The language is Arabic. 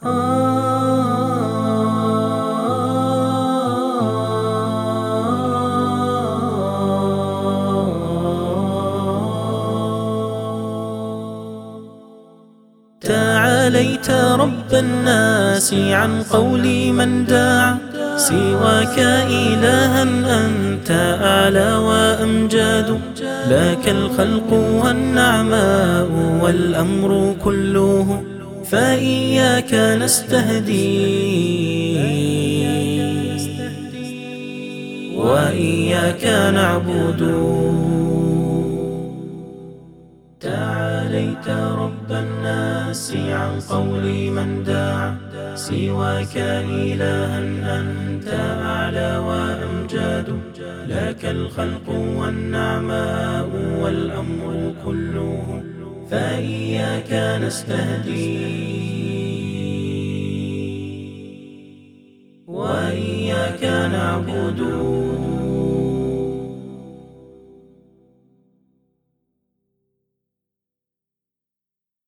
تعاليت رب الناس عن قول من دعا سواك إلها أنت أعلى وأمجاد، لك الخلق والنعماء والأمر كله، فإياك نستهدي وإياك نعبد. تعاليت رب الناس عن قول من دعا سواك إلها أنت أعلى وأمجاد، لك الخلق والنعماء والأمر كله، فإياك نستهدي وإياك نعبد.